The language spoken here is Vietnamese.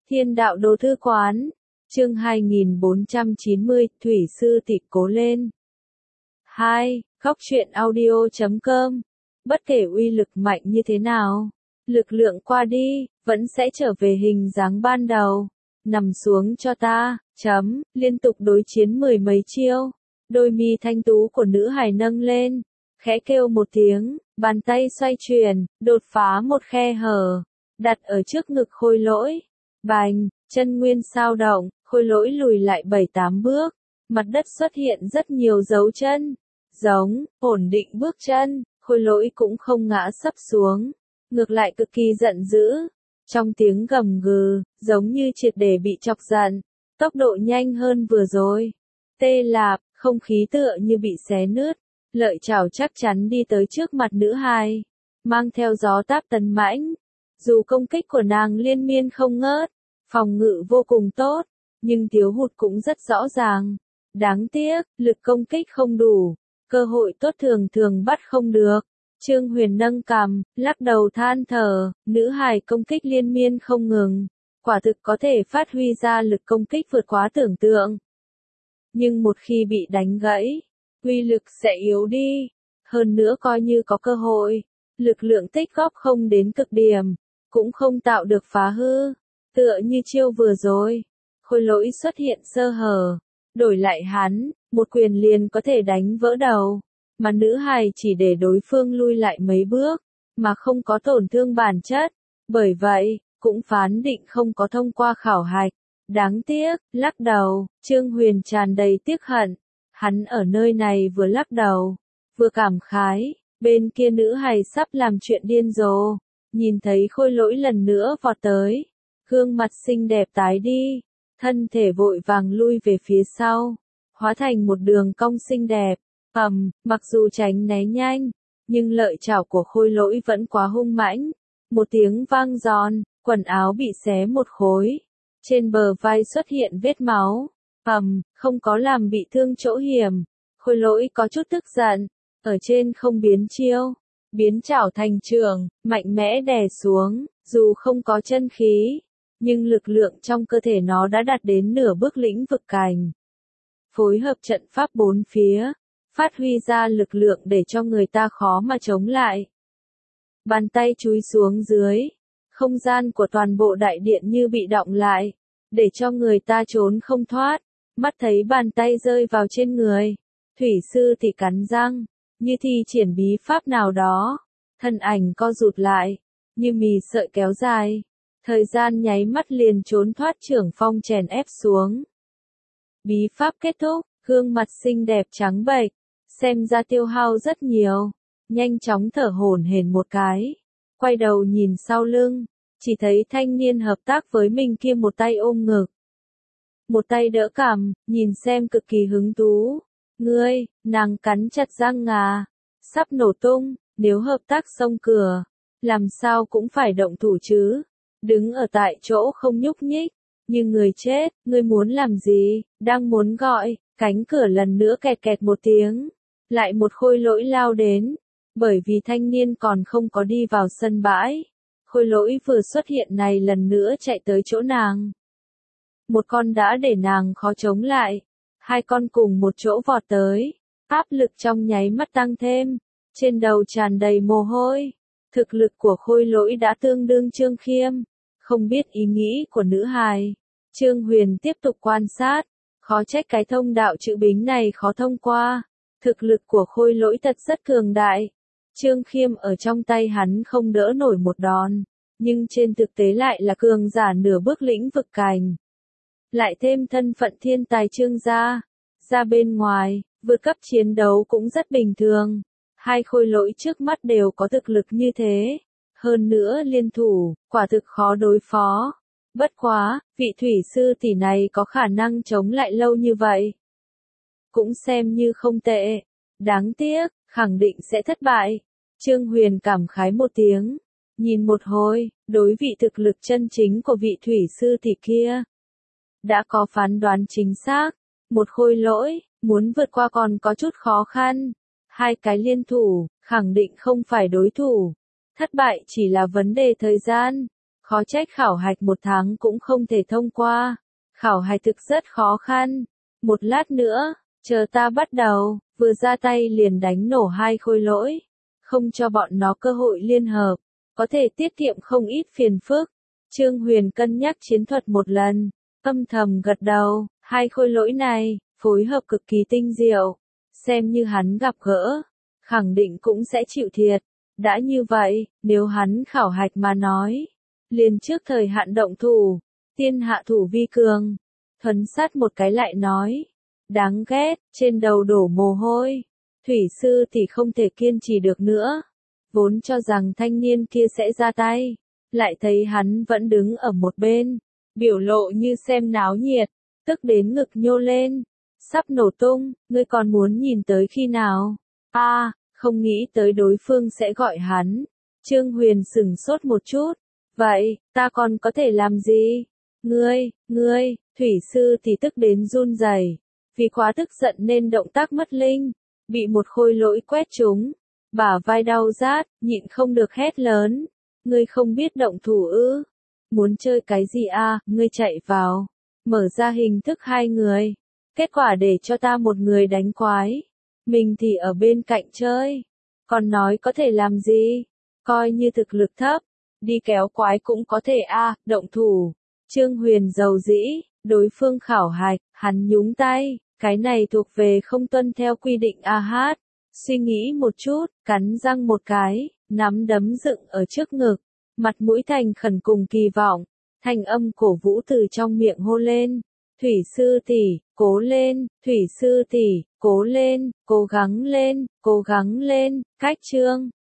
Thiên đạo đô thư quán, chương 2490, Thủy sư tỷ cố lên. 2. Góc truyện audio.com. Bất kể uy lực mạnh như thế nào, lực lượng qua đi, vẫn sẽ trở về hình dáng ban đầu. Nằm xuống cho ta, liên tục đối chiến mười mấy chiêu. Đôi mi thanh tú của nữ hài nâng lên, khẽ kêu một tiếng, bàn tay xoay chuyển, đột phá một khe hở, đặt ở trước ngực Khôi Lỗi. Bành, chân nguyên sao động, Khôi Lỗi lùi lại 7-8 bước, mặt đất xuất hiện rất nhiều dấu chân. Giống, ổn định bước chân, Khôi Lỗi cũng không ngã sấp xuống, ngược lại cực kỳ giận dữ. Trong tiếng gầm gừ, giống như triệt để bị chọc giận, tốc độ nhanh hơn vừa rồi. Tê lạp, không khí tựa như bị xé nứt, lợi chảo chắc chắn đi tới trước mặt nữ hài, mang theo gió táp tấn mãnh. Dù công kích của nàng liên miên không ngớt, phòng ngự vô cùng tốt, nhưng thiếu hụt cũng rất rõ ràng. Đáng tiếc, lực công kích không đủ, cơ hội tốt thường thường bắt không được. Trương Huyền nâng cằm, lắc đầu than thở, nữ hài công kích liên miên không ngừng, quả thực có thể phát huy ra lực công kích vượt quá tưởng tượng. Nhưng một khi bị đánh gãy, uy lực sẽ yếu đi, hơn nữa coi như có cơ hội, lực lượng tích góp không đến cực điểm, cũng không tạo được phá hư. Tựa như chiêu vừa rồi, Khôi Lỗi xuất hiện sơ hở, đổi lại hắn, một quyền liền có thể đánh vỡ đầu, mà nữ hài chỉ để đối phương lui lại mấy bước, mà không có tổn thương bản chất, bởi vậy, cũng phán định không có thông qua khảo hạch. Đáng tiếc, lắc đầu, Trương Huyền tràn đầy tiếc hận, hắn ở nơi này vừa lắc đầu, vừa cảm khái, bên kia nữ hài sắp làm chuyện điên rồ, nhìn thấy Khôi Lỗi lần nữa vọt tới, gương mặt xinh đẹp tái đi, thân thể vội vàng lui về phía sau, hóa thành một đường cong xinh đẹp. Mặc dù tránh né nhanh, nhưng lợi chảo của Khôi Lỗi vẫn quá hung mãnh. Một tiếng vang giòn, quần áo bị xé một khối. Trên bờ vai xuất hiện vết máu. Không có làm bị thương chỗ hiểm. Khôi Lỗi có chút tức giận. Ở trên không biến chiêu. Biến chảo thành trường, mạnh mẽ đè xuống. Dù không có chân khí, nhưng lực lượng trong cơ thể nó đã đạt đến nửa bước lĩnh vực cảnh. Phối hợp trận pháp bốn phía, phát huy ra lực lượng để cho người ta khó mà chống lại. Bàn tay chúi xuống dưới, không gian của toàn bộ đại điện như bị đọng lại, để cho người ta trốn không thoát. Mắt thấy bàn tay rơi vào trên người, Thủy sư thì cắn răng, như thi triển bí pháp nào đó, thân ảnh co rụt lại, như mì sợi kéo dài, thời gian nháy mắt liền trốn thoát trưởng phong chèn ép xuống. Bí pháp kết thúc, gương mặt xinh đẹp trắng bệch, xem ra tiêu hao rất nhiều, nhanh chóng thở hổn hển một cái, quay đầu nhìn sau lưng, chỉ thấy thanh niên hợp tác với mình kia một tay ôm ngực, một tay đỡ cằm, nhìn xem cực kỳ hứng thú. Ngươi, nàng cắn chặt răng ngà, sắp nổ tung, nếu hợp tác xông cửa, làm sao cũng phải động thủ chứ, đứng ở tại chỗ không nhúc nhích, như người chết. Ngươi muốn làm gì? Đang muốn gọi, cánh cửa lần nữa kẹt kẹt một tiếng. Lại một Khôi Lỗi lao đến, bởi vì thanh niên còn không có đi vào sân bãi. Khôi Lỗi vừa xuất hiện này lần nữa chạy tới chỗ nàng. Một con đã để nàng khó chống lại, hai con cùng một chỗ vọt tới, áp lực trong nháy mắt tăng thêm, trên đầu tràn đầy mồ hôi. Thực lực của Khôi Lỗi đã tương đương Trương Khiêm, không biết ý nghĩ của nữ hài. Trương Huyền tiếp tục quan sát, khó trách cái thông đạo chữ bính này khó thông qua. Thực lực của Khôi Lỗi thật rất cường đại. Trương Khiêm ở trong tay hắn không đỡ nổi một đòn, nhưng trên thực tế lại là cường giả nửa bước lĩnh vực cảnh. Lại thêm thân phận thiên tài Trương gia, ra bên ngoài, vượt cấp chiến đấu cũng rất bình thường. Hai Khôi Lỗi trước mắt đều có thực lực như thế, hơn nữa liên thủ, quả thực khó đối phó. Bất quá, vị thủy sư tỷ này có khả năng chống lại lâu như vậy, cũng xem như không tệ. Đáng tiếc, khẳng định sẽ thất bại. Trương Huyền cảm khái một tiếng, nhìn một hồi, đối vị thực lực chân chính của vị thủy sư tỷ kia, đã có phán đoán chính xác. Một Khôi Lỗi, muốn vượt qua còn có chút khó khăn. Hai cái liên thủ, khẳng định không phải đối thủ. Thất bại chỉ là vấn đề thời gian. Khó trách khảo hạch 1 tháng cũng không thể thông qua. Khảo hạch thực rất khó khăn. Một lát nữa, chờ ta bắt đầu, vừa ra tay liền đánh nổ 2 khôi lỗi. Không cho bọn nó cơ hội liên hợp, có thể tiết kiệm không ít phiền phức. Trương Huyền cân nhắc chiến thuật một lần, âm thầm gật đầu, 2 khôi lỗi này, phối hợp cực kỳ tinh diệu. Xem như hắn gặp gỡ, khẳng định cũng sẽ chịu thiệt. Đã như vậy, nếu hắn khảo hạch mà nói, liền trước thời hạn động thủ, tiên hạ thủ vi cường. Thuấn sát một cái lại nói, đáng ghét, trên đầu đổ mồ hôi. Thủy sư thì không thể kiên trì được nữa. Vốn cho rằng thanh niên kia sẽ ra tay, lại thấy hắn vẫn đứng ở một bên, biểu lộ như xem náo nhiệt, tức đến ngực nhô lên, sắp nổ tung, ngươi còn muốn nhìn tới khi nào? Không nghĩ tới đối phương sẽ gọi hắn. Trương Huyền sửng sốt một chút, vậy, ta còn có thể làm gì? Ngươi, thủy sư thì tức đến run rẩy, vì quá tức giận nên động tác mất linh, bị một khôi lỗi quét trúng, bả vai đau rát, nhịn không được hét lớn, ngươi không biết động thủ ư? Muốn chơi cái gì ngươi chạy vào, mở ra hình thức 2 người, kết quả để cho ta một người đánh quái, mình thì ở bên cạnh chơi, còn nói có thể làm gì? Coi như thực lực thấp, đi kéo quái cũng có thể động thủ. Trương Huyền dầu dĩ, đối phương khảo hạch, hắn nhúng tay, cái này thuộc về không tuân theo quy định Suy nghĩ một chút, cắn răng một cái, nắm đấm dựng ở trước ngực, mặt mũi thành khẩn cùng kỳ vọng, thanh âm cổ vũ từ trong miệng hô lên. Thủy sư tỷ, cố lên, thủy sư tỷ, cố lên, cố gắng lên, cách chương.